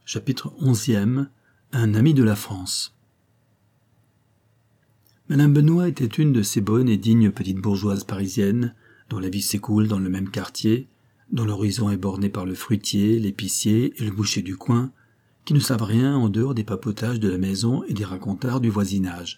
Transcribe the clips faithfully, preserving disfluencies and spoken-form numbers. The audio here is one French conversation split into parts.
Chapitre onzième. Un ami de la France. Madame Benoît était une de ces bonnes et dignes petites bourgeoises parisiennes, dont la vie s'écoule dans le même quartier, dont l'horizon est borné par le fruitier, l'épicier et le boucher du coin, qui ne savent rien en dehors des papotages de la maison et des racontards du voisinage.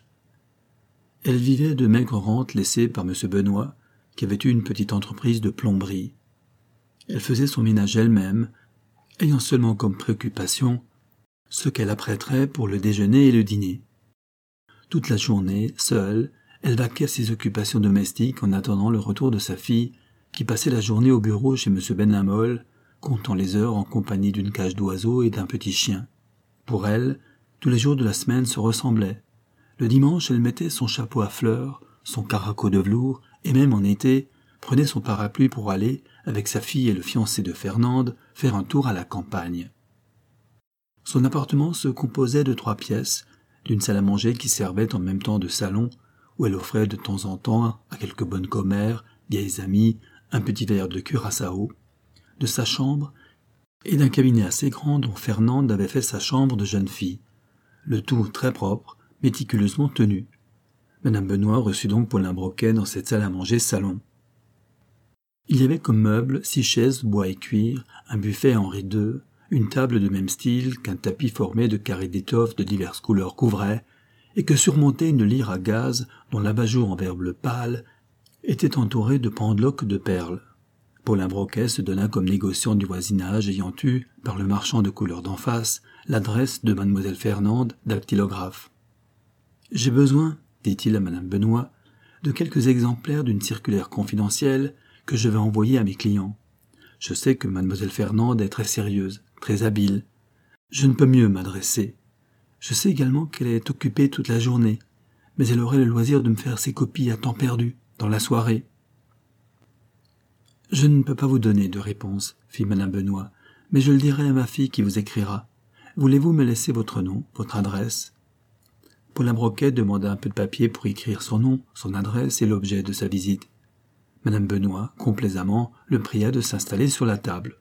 Elle vivait de maigres rentes laissées par M. Benoît, qui avait eu une petite entreprise de plomberie. Elle faisait son ménage elle-même, ayant seulement comme préoccupation ce qu'elle apprêterait pour le déjeuner et le dîner. Toute la journée, seule, elle vaquait à ses occupations domestiques en attendant le retour de sa fille, qui passait la journée au bureau chez M. Ben Lamol, comptant les heures en compagnie d'une cage d'oiseaux et d'un petit chien. Pour elle, tous les jours de la semaine se ressemblaient. Le dimanche, elle mettait son chapeau à fleurs, son caraco de velours, et même en été, prenait son parapluie pour aller, avec sa fille et le fiancé de Fernande, faire un tour à la campagne. Son appartement se composait de trois pièces, d'une salle à manger qui servait en même temps de salon, où elle offrait de temps en temps à quelques bonnes commères, vieilles amies, un petit verre de curaçao, de sa chambre, et d'un cabinet assez grand dont Fernande avait fait sa chambre de jeune fille, le tout très propre, méticuleusement tenu. Madame Benoît reçut donc Paulin Broquet dans cette salle à manger salon. Il y avait comme meubles six chaises bois et cuir, un buffet Henri deux, une table de même style qu'un tapis formé de carrés d'étoffe de diverses couleurs couvrait, et que surmontait une lyre à gaz dont l'abat-jour en verre bleu pâle était entouré de pendeloques de perles. Paulin Broquet se donna comme négociant du voisinage ayant eu, par le marchand de couleur d'en face, l'adresse de mademoiselle Fernande, dactylographe. « J'ai besoin, dit-il à madame Benoît, de quelques exemplaires d'une circulaire confidentielle que je vais envoyer à mes clients. Je sais que mademoiselle Fernande est très sérieuse, très habile. Je ne peux mieux m'adresser. Je sais également qu'elle est occupée toute la journée, mais elle aurait le loisir de me faire ses copies à temps perdu, dans la soirée. »« Je ne peux pas vous donner de réponse, fit madame Benoît, mais je le dirai à ma fille qui vous écrira. Voulez-vous me laisser votre nom, votre adresse ?» Paulin Broquet demanda un peu de papier pour écrire son nom, son adresse et l'objet de sa visite. Madame Benoît, complaisamment, le pria de s'installer sur la table.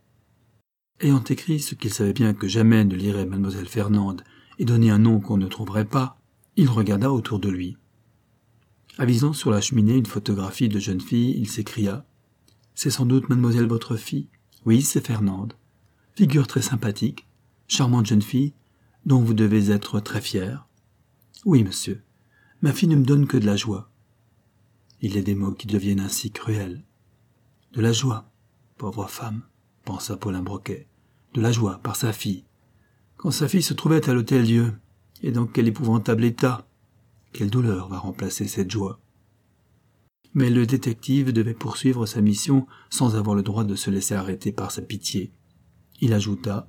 Ayant écrit ce qu'il savait bien que jamais ne lirait mademoiselle Fernande et donné un nom qu'on ne trouverait pas, il regarda autour de lui. Avisant sur la cheminée une photographie de jeune fille, il s'écria « C'est sans doute mademoiselle votre fille ? Oui, c'est Fernande. Figure très sympathique, charmante jeune fille, dont vous devez être très fier. Oui, monsieur, ma fille ne me donne que de la joie. » Il est des mots qui deviennent ainsi cruels. De la joie, pauvre femme, pensa Paulin Broquet. De la joie par sa fille. Quand sa fille se trouvait à l'Hôtel-Dieu, et dans quel épouvantable état, quelle douleur va remplacer cette joie. Mais le détective devait poursuivre sa mission sans avoir le droit de se laisser arrêter par sa pitié. Il ajouta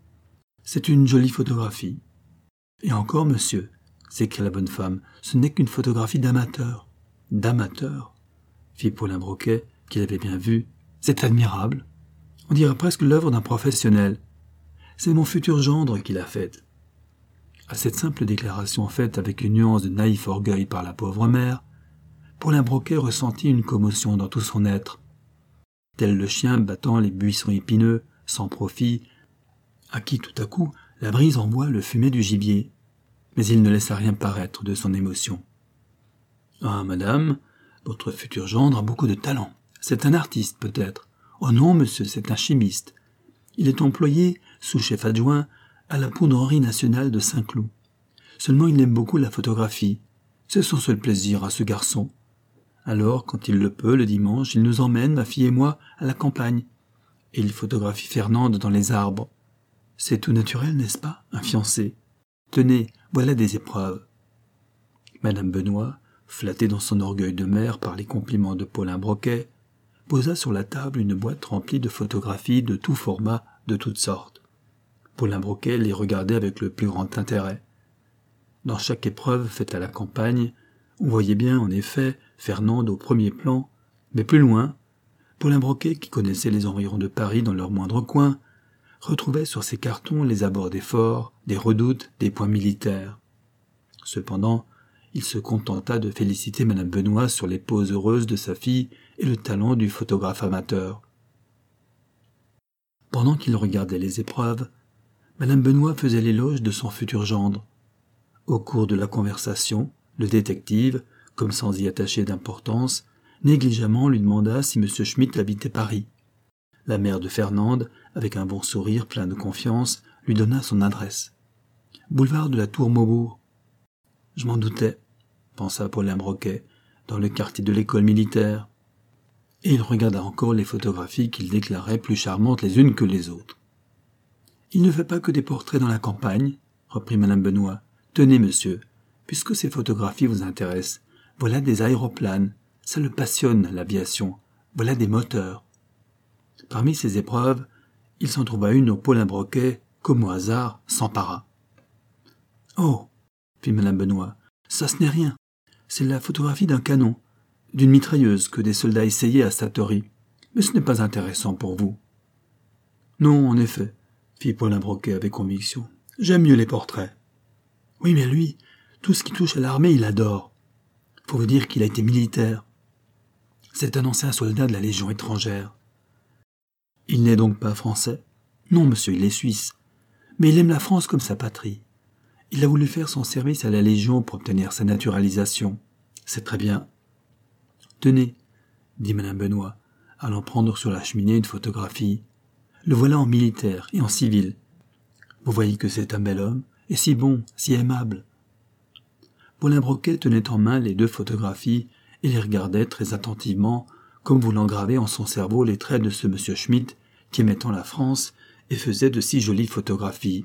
« C'est une jolie photographie. »« Et encore, monsieur, s'écria la bonne femme, ce n'est qu'une photographie d'amateur. » « D'amateur, fit Paulin Broquet, qu'il avait bien vu. C'est admirable. On dirait presque l'œuvre d'un professionnel. C'est mon futur gendre qui l'a faite. » À cette simple déclaration faite avec une nuance de naïf orgueil par la pauvre mère, Paulin Broquet ressentit une commotion dans tout son être. Tel le chien battant les buissons épineux, sans profit, à qui tout à coup la brise envoie le fumet du gibier. Mais il ne laissa rien paraître de son émotion. « Ah, madame, votre futur gendre a beaucoup de talent. C'est un artiste, peut-être. Oh non, monsieur, c'est un chimiste. Il est employé, sous-chef adjoint, à la poudrerie nationale de Saint-Cloud. Seulement il aime beaucoup la photographie. C'est son seul plaisir à ce garçon. Alors, quand il le peut, le dimanche, il nous emmène, ma fille et moi, à la campagne. Et il photographie Fernande dans les arbres. C'est tout naturel, n'est-ce pas, un fiancé? Tenez, voilà des épreuves. » Madame Benoît, flattée dans son orgueil de mère par les compliments de Paulin Broquet, posa sur la table une boîte remplie de photographies de tout format, de toutes sortes. Paulin Broquet les regardait avec le plus grand intérêt. Dans chaque épreuve faite à la campagne, on voyait bien, en effet, Fernande au premier plan, mais plus loin, Paulin Broquet, qui connaissait les environs de Paris dans leurs moindres coins, retrouvait sur ses cartons les abords des forts, des redoutes, des points militaires. Cependant, il se contenta de féliciter madame Benoît sur les poses heureuses de sa fille et le talent du photographe amateur. Pendant qu'il regardait les épreuves, Madame Benoît faisait l'éloge de son futur gendre. Au cours de la conversation, le détective, comme sans y attacher d'importance, négligemment lui demanda si M. Schmitt habitait Paris. La mère de Fernande, avec un bon sourire plein de confiance, lui donna son adresse. Boulevard de la Tour Maubourg. Je m'en doutais, pensa Paulin Broquet, dans le quartier de l'école militaire. Et il regarda encore les photographies qu'il déclarait plus charmantes les unes que les autres. Il ne fait pas que des portraits dans la campagne, reprit Madame Benoît. Tenez, monsieur, puisque ces photographies vous intéressent, voilà des aéroplanes, ça le passionne, l'aviation, voilà des moteurs. Parmi ces épreuves, il s'en trouva une où Paulin Broquet, comme au hasard, s'empara. « Oh !» fit Madame Benoît, « ça ce n'est rien. C'est la photographie d'un canon, d'une mitrailleuse que des soldats essayaient à Satory. Mais ce n'est pas intéressant pour vous. »« Non, en effet, » fit Paulin Broquet avec conviction. « J'aime mieux les portraits. »« Oui, mais lui, tout ce qui touche à l'armée, il adore. Faut vous dire qu'il a été militaire. C'est un ancien soldat de la Légion étrangère. » « Il n'est donc pas français ? » ?»« Non, monsieur, il est suisse. Mais il aime la France comme sa patrie. Il a voulu faire son service à la Légion pour obtenir sa naturalisation. C'est très bien. »« Tenez, » dit Madame Benoît, allant prendre sur la cheminée une photographie. « Le voilà en militaire et en civil. Vous voyez que c'est un bel homme, et si bon, si aimable. » Paulin Broquet tenait en main les deux photographies et les regardait très attentivement, comme voulant graver en son cerveau les traits de ce M. Schmitt qui aimait tant la France et faisait de si jolies photographies.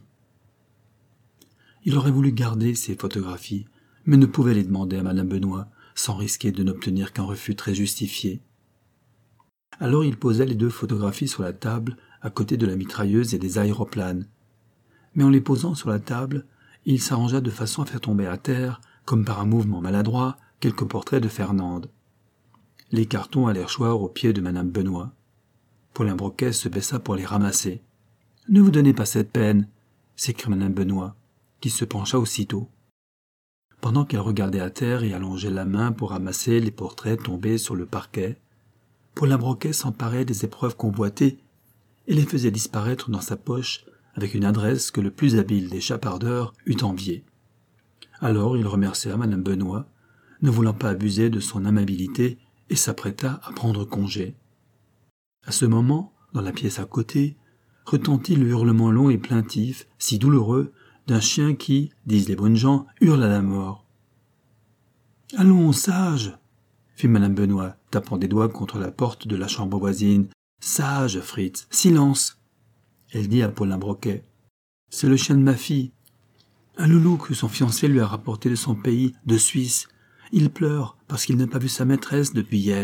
Il aurait voulu garder ces photographies, mais ne pouvait les demander à Madame Benoît, sans risquer de n'obtenir qu'un refus très justifié. Alors il posa les deux photographies sur la table, à côté de la mitrailleuse et des aéroplanes. Mais en les posant sur la table, il s'arrangea de façon à faire tomber à terre, comme par un mouvement maladroit, quelques portraits de Fernande. Les cartons allèrent choir aux pieds de Madame Benoît. Paulin Broquet se baissa pour les ramasser. « Ne vous donnez pas cette peine, » s'écria Madame Benoît, qui se pencha aussitôt. Pendant qu'elle regardait à terre et allongeait la main pour ramasser les portraits tombés sur le parquet, Paulin Broquet s'emparait des épreuves convoitées et les faisait disparaître dans sa poche avec une adresse que le plus habile des chapardeurs eût enviée. Alors il remercia Madame Benoît, ne voulant pas abuser de son amabilité, et s'apprêta à prendre congé. À ce moment, dans la pièce à côté, retentit le hurlement long et plaintif, si douloureux, d'un chien qui, disent les bonnes gens, hurle à la mort. « Allons, sage !» fit Madame Benoît, tapant des doigts contre la porte de la chambre voisine. « Sage, Fritz, silence !» Elle dit à Paulin Broquet. « C'est le chien de ma fille. Un loulou que son fiancé lui a rapporté de son pays, de Suisse. Il pleure parce qu'il n'a pas vu sa maîtresse depuis hier. »